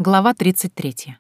Глава 33.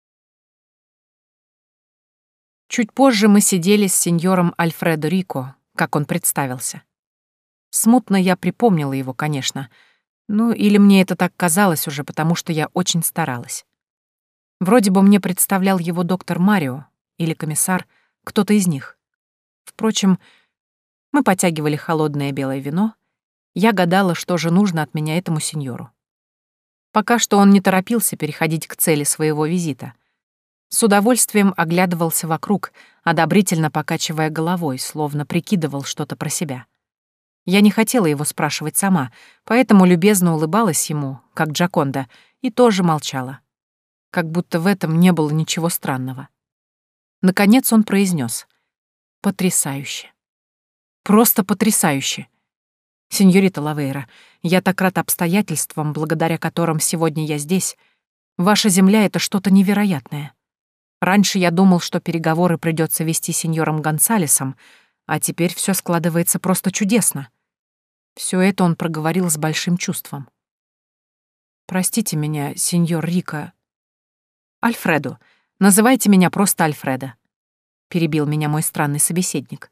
Чуть позже мы сидели с сеньором Альфредо Рико, как он представился. Смутно я припомнила его, конечно. Ну, или мне это так казалось уже, потому что я очень старалась. Вроде бы мне представлял его доктор Марио или комиссар, кто-то из них. Впрочем, мы потягивали холодное белое вино. Я гадала, что же нужно от меня этому сеньору. Пока что он не торопился переходить к цели своего визита. С удовольствием оглядывался вокруг, одобрительно покачивая головой, словно прикидывал что-то про себя. Я не хотела его спрашивать сама, поэтому любезно улыбалась ему, как Джоконда, и тоже молчала. Как будто в этом не было ничего странного. Наконец он произнес: «Потрясающе! Просто потрясающе! Сеньорита Лавейра, я так рад обстоятельствам, благодаря которым сегодня я здесь. Ваша земля — это что-то невероятное. Раньше я думал, что переговоры придется вести с сеньором Гонсалесом, а теперь все складывается просто чудесно». Все это он проговорил с большим чувством. «Простите меня, сеньор Рико...» «Альфредо. Называйте меня просто Альфредо», — перебил меня мой странный собеседник.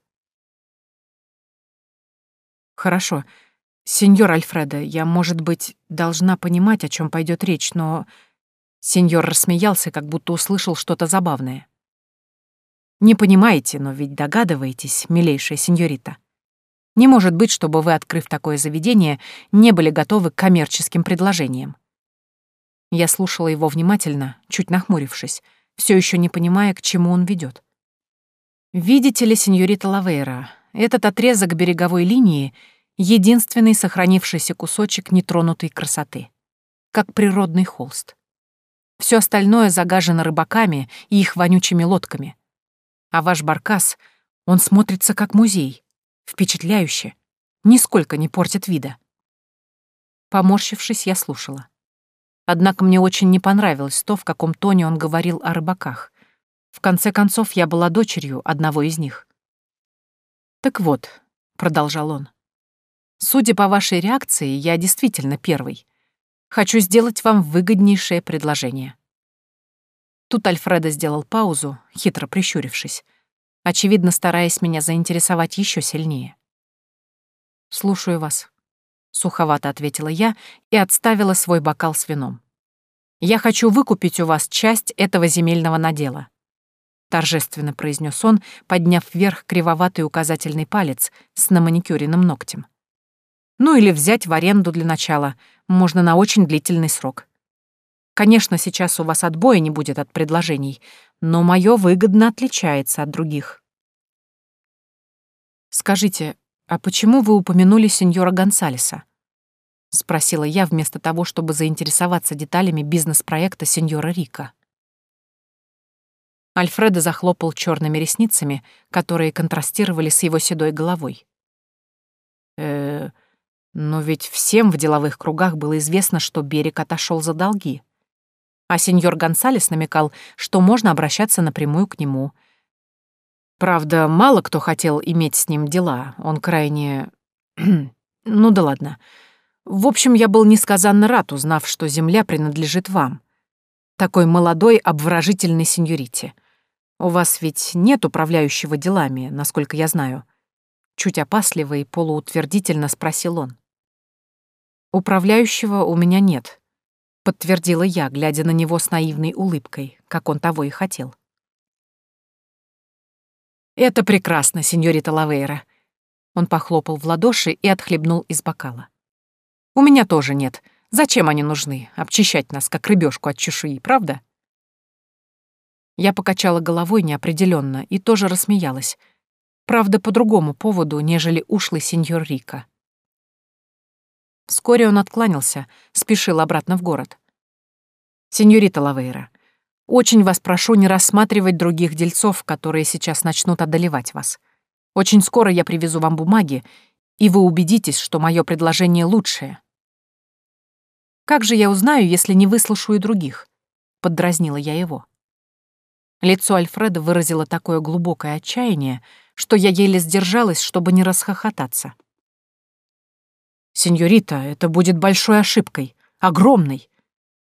«Хорошо. Сеньор Альфредо, я, может быть, должна понимать, о чем пойдет речь, но...» Сеньор рассмеялся, как будто услышал что-то забавное. «Не понимаете, но ведь догадываетесь, милейшая сеньорита. Не может быть, чтобы вы, открыв такое заведение, не были готовы к коммерческим предложениям». Я слушала его внимательно, чуть нахмурившись, все еще не понимая, к чему он ведет. «Видите ли, сеньорита Лавейра, этот отрезок береговой линии — единственный сохранившийся кусочек нетронутой красоты, как природный холст. Все остальное загажено рыбаками и их вонючими лодками. А ваш баркас, он смотрится как музей, впечатляюще, нисколько не портит вида». Поморщившись, я слушала. Однако мне очень не понравилось то, в каком тоне он говорил о рыбаках. В конце концов, я была дочерью одного из них. «Так вот», — продолжал он, — «судя по вашей реакции, я действительно первый. Хочу сделать вам выгоднейшее предложение». Тут Альфредо сделал паузу, хитро прищурившись, очевидно, стараясь меня заинтересовать еще сильнее. «Слушаю вас», — суховато ответила я и отставила свой бокал с вином. «Я хочу выкупить у вас часть этого земельного надела», — торжественно произнес он, подняв вверх кривоватый указательный палец с наманикюренным ногтем. «Ну или взять в аренду для начала, можно на очень длительный срок. Конечно, сейчас у вас отбоя не будет от предложений, но мое выгодно отличается от других». «Скажите, а почему вы упомянули сеньора Гонсалеса?» — спросила я вместо того, чтобы заинтересоваться деталями бизнес-проекта сеньора Рико. Альфредо захлопал черными ресницами, которые контрастировали с его седой головой. Но ведь всем в деловых кругах было известно, что берег отошел за долги. А сеньор Гонсалес намекал, что можно обращаться напрямую к нему. Правда, мало кто хотел иметь с ним дела, он крайне... Ну да ладно. В общем, я был несказанно рад, узнав, что земля принадлежит вам, такой молодой, обворожительной сеньорите. У вас ведь нет управляющего делами, насколько я знаю. Чуть опасливо и полуутвердительно спросил он. «Управляющего у меня нет», — подтвердила я, глядя на него с наивной улыбкой, как он того и хотел. «Это прекрасно, сеньорита Лавейра». Он похлопал в ладоши и отхлебнул из бокала. «У меня тоже нет. Зачем они нужны? Обчищать нас, как рыбёшку от чешуи, правда?» Я покачала головой неопределённо и тоже рассмеялась. Правда, по другому поводу, нежели ушлый сеньор Рико. Вскоре он откланялся, спешил обратно в город. «Сеньорита Лавейра, очень вас прошу не рассматривать других дельцов, которые сейчас начнут одолевать вас. Очень скоро я привезу вам бумаги, и вы убедитесь, что мое предложение лучшее». «Как же я узнаю, если не выслушаю других?» — поддразнила я его. Лицо Альфреда выразило такое глубокое отчаяние, что я еле сдержалась, чтобы не расхохотаться. «Сеньорита, это будет большой ошибкой, огромной.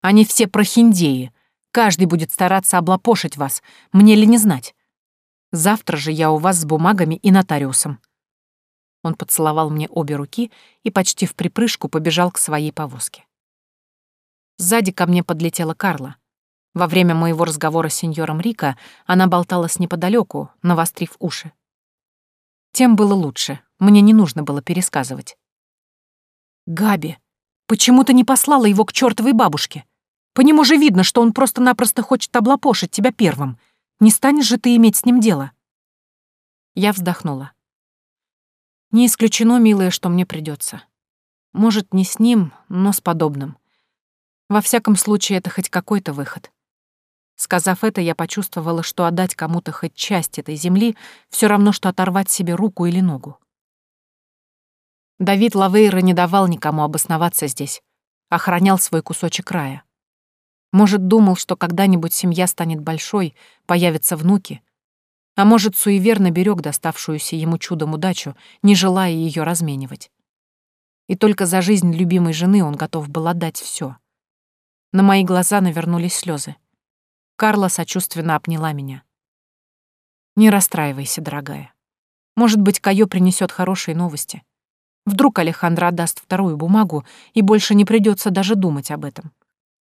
Они все прохиндеи. Каждый будет стараться облапошить вас. Мне ли не знать? Завтра же я у вас с бумагами и нотариусом». Он поцеловал мне обе руки и почти в припрыжку побежал к своей повозке. Сзади ко мне подлетела Карла. Во время моего разговора с сеньором Рико она болталась неподалеку, навострив уши. Тем было лучше, мне не нужно было пересказывать. «Габи, почему ты не послала его к чертовой бабушке? По нему же видно, что он просто-напросто хочет облапошить тебя первым. Не станешь же ты иметь с ним дело?» Я вздохнула. «Не исключено, милая, что мне придется. Может, не с ним, но с подобным. Во всяком случае, это хоть какой-то выход». Сказав это, я почувствовала, что отдать кому-то хоть часть этой земли все равно, что оторвать себе руку или ногу. Давид Лавейра не давал никому обосноваться здесь, охранял свой кусочек рая. Может, думал, что когда-нибудь семья станет большой, появятся внуки, а может, суеверно берег доставшуюся ему чудом удачу, не желая ее разменивать. И только за жизнь любимой жены он готов был отдать все. На мои глаза навернулись слезы. Карла сочувственно обняла меня. «Не расстраивайся, дорогая. Может быть, Кайо принесет хорошие новости. Вдруг Алехандро отдаст вторую бумагу, и больше не придется даже думать об этом».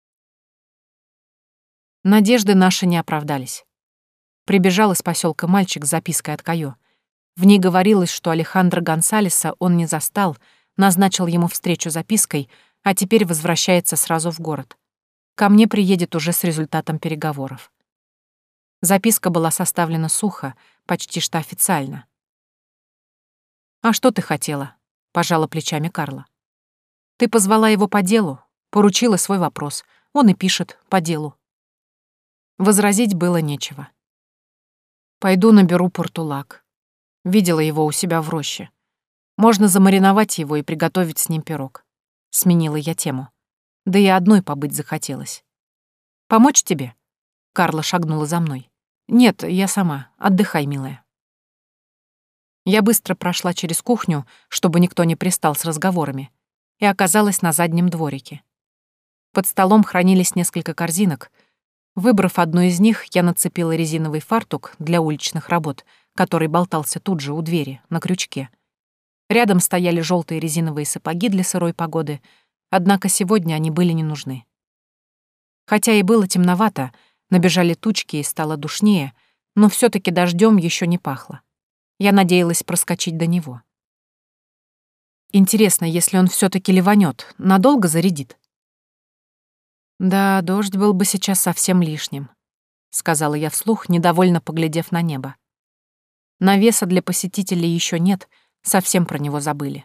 Надежды наши не оправдались. Прибежал из поселка мальчик с запиской от Кайо. В ней говорилось, что Алехандро Гонсалеса он не застал, назначил ему встречу запиской, а теперь возвращается сразу в город. Ко мне приедет уже с результатом переговоров. Записка была составлена сухо, почти что официально. «А что ты хотела?» — пожала плечами Карла. «Ты позвала его по делу, поручила свой вопрос. Он и пишет по делу». Возразить было нечего. «Пойду наберу портулак. Видела его у себя в роще. Можно замариновать его и приготовить с ним пирог». Сменила я тему. Да и одной побыть захотелось. «Помочь тебе?» Карла шагнула за мной. «Нет, я сама. Отдыхай, милая». Я быстро прошла через кухню, чтобы никто не пристал с разговорами, и оказалась на заднем дворике. Под столом хранились несколько корзинок. Выбрав одну из них, я нацепила резиновый фартук для уличных работ, который болтался тут же у двери, на крючке. Рядом стояли желтые резиновые сапоги для сырой погоды, однако сегодня они были не нужны. Хотя и было темновато, набежали тучки и стало душнее, но все таки дождем еще не пахло. Я надеялась проскочить до него. Интересно, если он все таки ливанет, надолго зарядит? «Да, дождь был бы сейчас совсем лишним», — сказала я вслух, недовольно поглядев на небо. Навеса для посетителей еще нет, совсем про него забыли.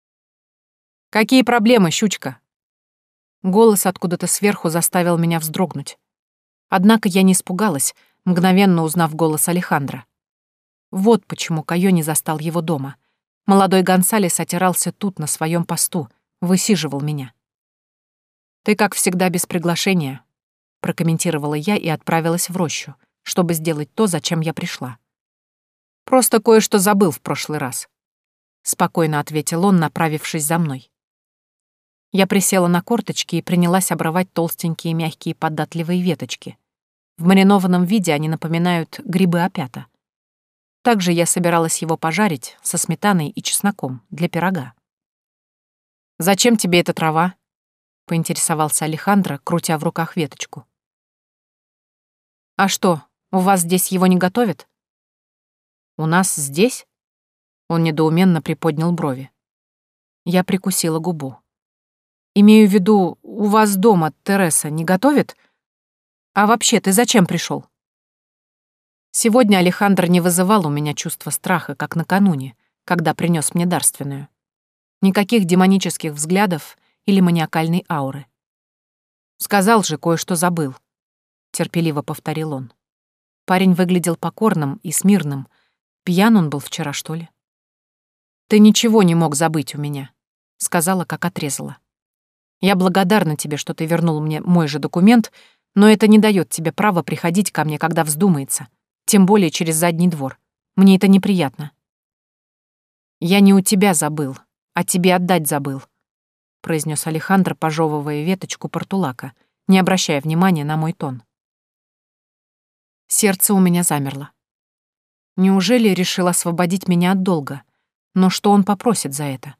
«Какие проблемы, щучка?» Голос откуда-то сверху заставил меня вздрогнуть. Однако я не испугалась, мгновенно узнав голос Алехандро. Вот почему Кайо не застал его дома. Молодой Гонсалес отирался тут, на своем посту, высиживал меня. «Ты, как всегда, без приглашения», — прокомментировала я и отправилась в рощу, чтобы сделать то, зачем я пришла. «Просто кое-что забыл в прошлый раз», — спокойно ответил он, направившись за мной. Я присела на корточки и принялась обрывать толстенькие мягкие податливые веточки. В маринованном виде они напоминают грибы опята. Также я собиралась его пожарить со сметаной и чесноком для пирога. «Зачем тебе эта трава?» — поинтересовался Алехандро, крутя в руках веточку. «А что, у вас здесь его не готовят?» «У нас здесь?» Он недоуменно приподнял брови. Я прикусила губу. «Имею в виду, у вас дома Тереса не готовит? А вообще, ты зачем пришел?» Сегодня Алехандро не вызывал у меня чувства страха, как накануне, когда принес мне дарственную. Никаких демонических взглядов или маниакальной ауры. «Сказал же, кое-что забыл», — терпеливо повторил он. Парень выглядел покорным и смирным. Пьян он был вчера, что ли? «Ты ничего не мог забыть у меня», — сказала, как отрезала. «Я благодарна тебе, что ты вернул мне мой же документ, но это не дает тебе права приходить ко мне, когда вздумается, тем более через задний двор. Мне это неприятно». «Я не у тебя забыл, а тебе отдать забыл», — произнес Алехандро, пожевывая веточку портулака, не обращая внимания на мой тон. Сердце у меня замерло. Неужели решил освободить меня от долга? Но что он попросит за это?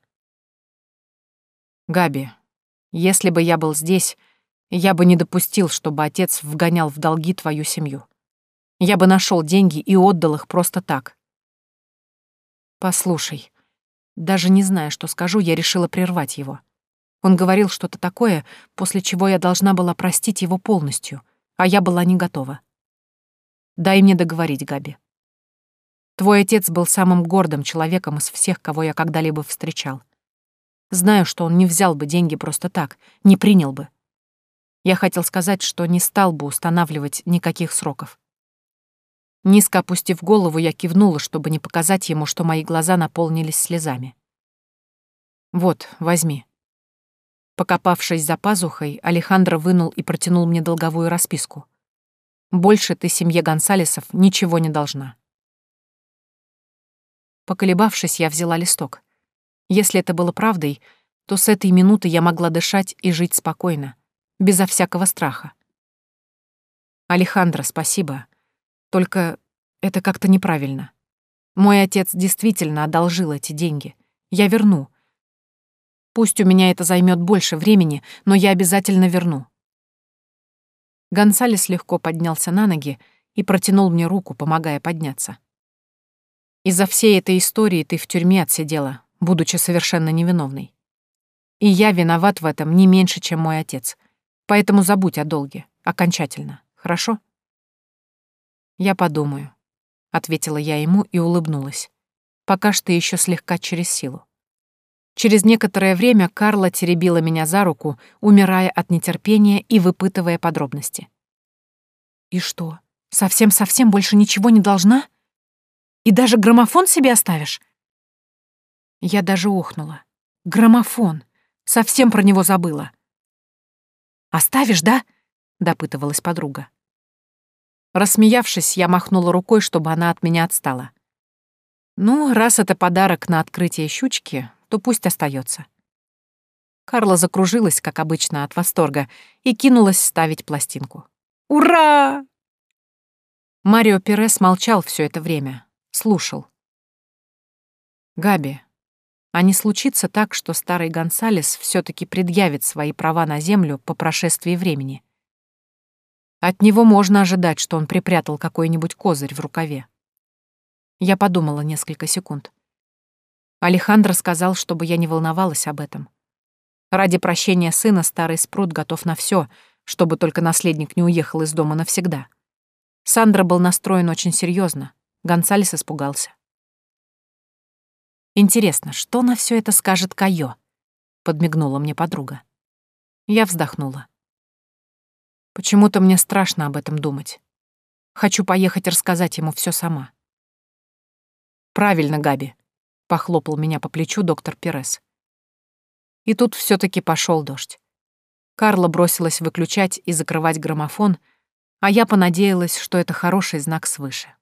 Габи, если бы я был здесь, я бы не допустил, чтобы отец вгонял в долги твою семью. Я бы нашел деньги и отдал их просто так. Послушай, даже не зная, что скажу, я решила прервать его. Он говорил что-то такое, после чего я должна была простить его полностью, а я была не готова. Дай мне договорить, Габи. Твой отец был самым гордым человеком из всех, кого я когда-либо встречал. Знаю, что он не взял бы деньги просто так, не принял бы. Я хотел сказать, что не стал бы устанавливать никаких сроков. Низко опустив голову, я кивнула, чтобы не показать ему, что мои глаза наполнились слезами. «Вот, возьми». Покопавшись за пазухой, Алехандро вынул и протянул мне долговую расписку. «Больше ты семье Гонсалесов ничего не должна». Поколебавшись, я взяла листок. Если это было правдой, то с этой минуты я могла дышать и жить спокойно, безо всякого страха. «Алехандро, спасибо. Только это как-то неправильно. Мой отец действительно одолжил эти деньги. Я верну. Пусть у меня это займет больше времени, но я обязательно верну». Гонсалес легко поднялся на ноги и протянул мне руку, помогая подняться. «Из-за всей этой истории ты в тюрьме отсидела, будучи совершенно невиновной. И я виноват в этом не меньше, чем мой отец. Поэтому забудь о долге. Окончательно. Хорошо?» «Я подумаю», — ответила я ему и улыбнулась. Пока что еще слегка через силу. Через некоторое время Карла теребила меня за руку, умирая от нетерпения и выпытывая подробности. «И что, совсем-совсем больше ничего не должна? И даже граммофон себе оставишь?» Я даже охнула. «Граммофон! Совсем про него забыла!» «Оставишь, да?» — допытывалась подруга. Рассмеявшись, я махнула рукой, чтобы она от меня отстала. «Ну, раз это подарок на открытие щучки, то пусть остается». Карла закружилась, как обычно, от восторга и кинулась ставить пластинку. «Ура!» Марио Перес молчал все это время, слушал. «Габи, а не случится так, что старый Гонсалес все-таки предъявит свои права на землю по прошествии времени? От него можно ожидать, что он припрятал какой-нибудь козырь в рукаве». Я подумала несколько секунд. Алехандро сказал, чтобы я не волновалась об этом. Ради прощения сына старый спрут готов на все, чтобы только наследник не уехал из дома навсегда. Сандро был настроен очень серьезно. Гонсалес испугался. «Интересно, что на все это скажет Кайо?» — подмигнула мне подруга. Я вздохнула. Почему-то мне страшно об этом думать. Хочу поехать рассказать ему все сама. «Правильно, Габи», — похлопал меня по плечу доктор Перес. И тут все-таки пошел дождь. Карла бросилась выключать и закрывать граммофон, а я понадеялась, что это хороший знак свыше.